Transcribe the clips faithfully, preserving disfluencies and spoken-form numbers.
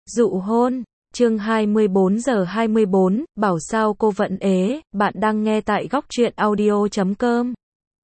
Dụ hôn, chương hai mươi bốn giờ hai mươi bốn, bảo sao cô vẫn ế, bạn đang nghe tại góc truyện audio chấm com.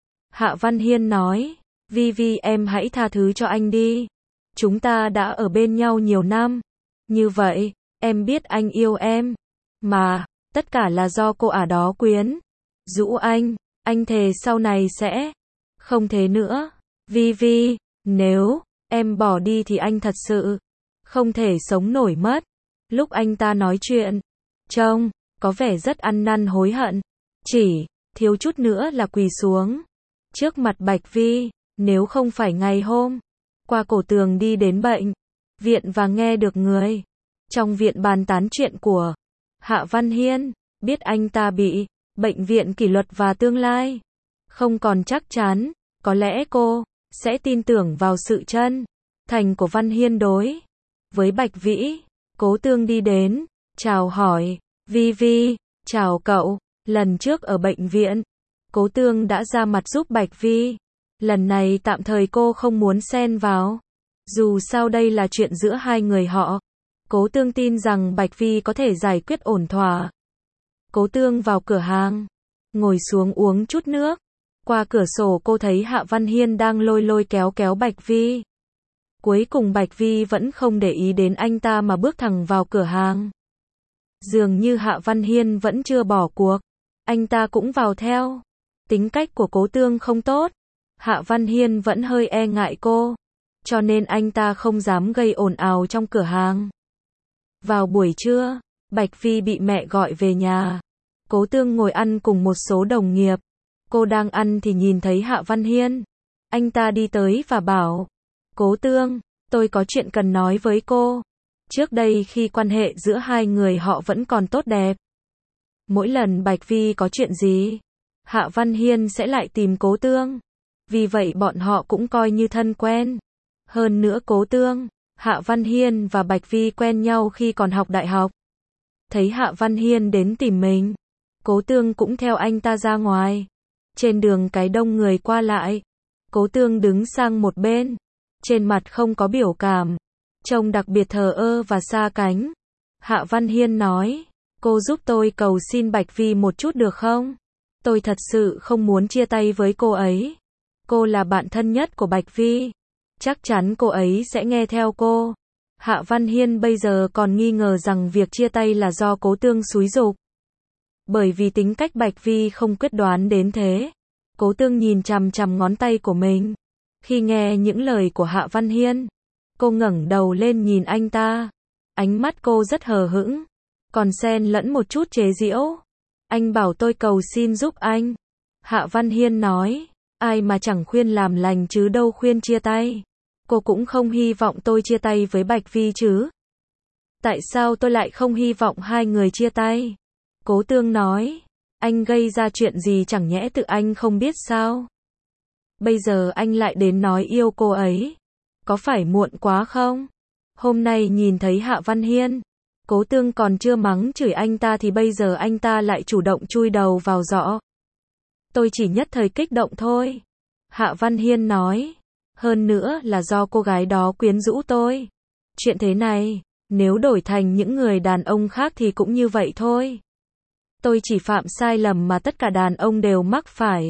Hạ Văn Hiên nói, Vi Vi em hãy tha thứ cho anh đi. Chúng ta đã ở bên nhau nhiều năm. Như vậy, em biết anh yêu em. Mà, tất cả là do cô ả đó quyến rũ anh, anh thề sau này sẽ không thế nữa. Vi Vi, nếu em bỏ đi thì anh thật sự không thể sống nổi mất. Lúc anh ta nói chuyện, trông có vẻ rất ăn năn hối hận, chỉ thiếu chút nữa là quỳ xuống trước mặt Bạch Vi. Nếu không phải ngày hôm qua cổ tường đi đến bệnh viện và nghe được người trong viện bàn tán chuyện của Hạ Văn Hiên, biết anh ta bị bệnh viện kỷ luật và tương lai không còn chắc chắn, có lẽ cô sẽ tin tưởng vào sự chân thành của Văn Hiên đối với Bạch Vĩ. Cố Tương đi đến, chào hỏi, Vi Vi, chào cậu. Lần trước ở bệnh viện, Cố Tương đã ra mặt giúp Bạch Vi. Lần này tạm thời cô không muốn xen vào. Dù sao đây là chuyện giữa hai người họ. Cố Tương tin rằng Bạch Vi có thể giải quyết ổn thỏa. Cố Tương vào cửa hàng, ngồi xuống uống chút nước. Qua cửa sổ cô thấy Hạ Văn Hiên đang lôi lôi kéo kéo Bạch Vi. Cuối cùng Bạch Vi vẫn không để ý đến anh ta mà bước thẳng vào cửa hàng. Dường như Hạ Văn Hiên vẫn chưa bỏ cuộc. Anh ta cũng vào theo. Tính cách của Cố Tương không tốt. Hạ Văn Hiên vẫn hơi e ngại cô. Cho nên anh ta không dám gây ồn ào trong cửa hàng. Vào buổi trưa, Bạch Vi bị mẹ gọi về nhà. Cố Tương ngồi ăn cùng một số đồng nghiệp. Cô đang ăn thì nhìn thấy Hạ Văn Hiên. Anh ta đi tới và bảo, Cố Tương, tôi có chuyện cần nói với cô. Trước đây khi quan hệ giữa hai người họ vẫn còn tốt đẹp. Mỗi lần Bạch Vi có chuyện gì, Hạ Văn Hiên sẽ lại tìm Cố Tương. Vì vậy bọn họ cũng coi như thân quen. Hơn nữa Cố Tương, Hạ Văn Hiên và Bạch Vi quen nhau khi còn học đại học. Thấy Hạ Văn Hiên đến tìm mình, Cố Tương cũng theo anh ta ra ngoài. Trên đường cái đông người qua lại, Cố Tương đứng sang một bên. Trên mặt không có biểu cảm, trông đặc biệt thờ ơ và xa cánh. Hạ Văn Hiên nói, cô giúp tôi cầu xin Bạch Vi một chút được không? Tôi thật sự không muốn chia tay với cô ấy. Cô là bạn thân nhất của Bạch Vi. Chắc chắn cô ấy sẽ nghe theo cô. Hạ Văn Hiên bây giờ còn nghi ngờ rằng việc chia tay là do Cố Tương xúi giục. Bởi vì tính cách Bạch Vi không quyết đoán đến thế. Cố Tương nhìn chằm chằm ngón tay của mình. Khi nghe những lời của Hạ Văn Hiên, cô ngẩng đầu lên nhìn anh ta. Ánh mắt cô rất hờ hững, còn xen lẫn một chút chế giễu. Anh bảo tôi cầu xin giúp anh. Hạ Văn Hiên nói, ai mà chẳng khuyên làm lành chứ đâu khuyên chia tay. Cô cũng không hy vọng tôi chia tay với Bạch Vi chứ. Tại sao tôi lại không hy vọng hai người chia tay? Cố Tương nói, anh gây ra chuyện gì chẳng nhẽ tự anh không biết sao? Bây giờ anh lại đến nói yêu cô ấy. Có phải muộn quá không? Hôm nay nhìn thấy Hạ Văn Hiên, Cố Tương còn chưa mắng chửi anh ta thì bây giờ anh ta lại chủ động chui đầu vào giỏ. Tôi chỉ nhất thời kích động thôi. Hạ Văn Hiên nói, hơn nữa là do cô gái đó quyến rũ tôi. Chuyện thế này, nếu đổi thành những người đàn ông khác thì cũng như vậy thôi. Tôi chỉ phạm sai lầm mà tất cả đàn ông đều mắc phải.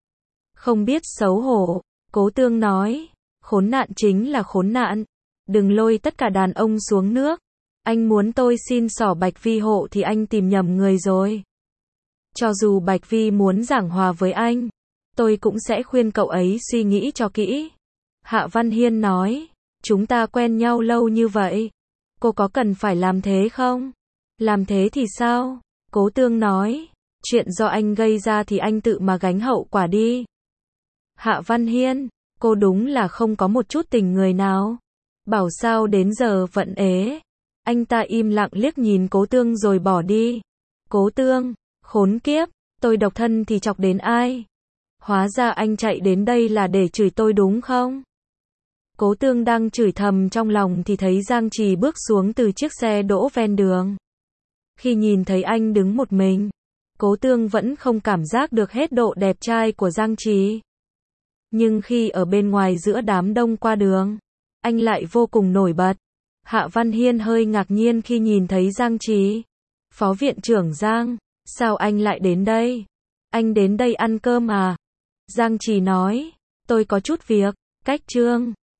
Không biết xấu hổ, Cố Tương nói, khốn nạn chính là khốn nạn. Đừng lôi tất cả đàn ông xuống nước. Anh muốn tôi xin xỏ Bạch Vi hộ thì anh tìm nhầm người rồi. Cho dù Bạch Vi muốn giảng hòa với anh, tôi cũng sẽ khuyên cậu ấy suy nghĩ cho kỹ. Hạ Văn Hiên nói, chúng ta quen nhau lâu như vậy. Cô có cần phải làm thế không? Làm thế thì sao? Cố Tương nói, chuyện do anh gây ra thì anh tự mà gánh hậu quả đi. Hạ Văn Hiên, cô đúng là không có một chút tình người nào. Bảo sao đến giờ vẫn ế. Anh ta im lặng liếc nhìn Cố Tương rồi bỏ đi. Cố Tương, khốn kiếp, tôi độc thân thì chọc đến ai? Hóa ra anh chạy đến đây là để chửi tôi đúng không? Cố Tương đang chửi thầm trong lòng thì thấy Giang Trì bước xuống từ chiếc xe đỗ ven đường. Khi nhìn thấy anh đứng một mình, Cố Tương vẫn không cảm giác được hết độ đẹp trai của Giang Trì. Nhưng khi ở bên ngoài giữa đám đông qua đường, anh lại vô cùng nổi bật. Hạ Văn Hiên hơi ngạc nhiên khi nhìn thấy Giang Trì. Phó viện trưởng Giang, sao anh lại đến đây? Anh đến đây ăn cơm à? Giang Trì nói, tôi có chút việc, cách Trương.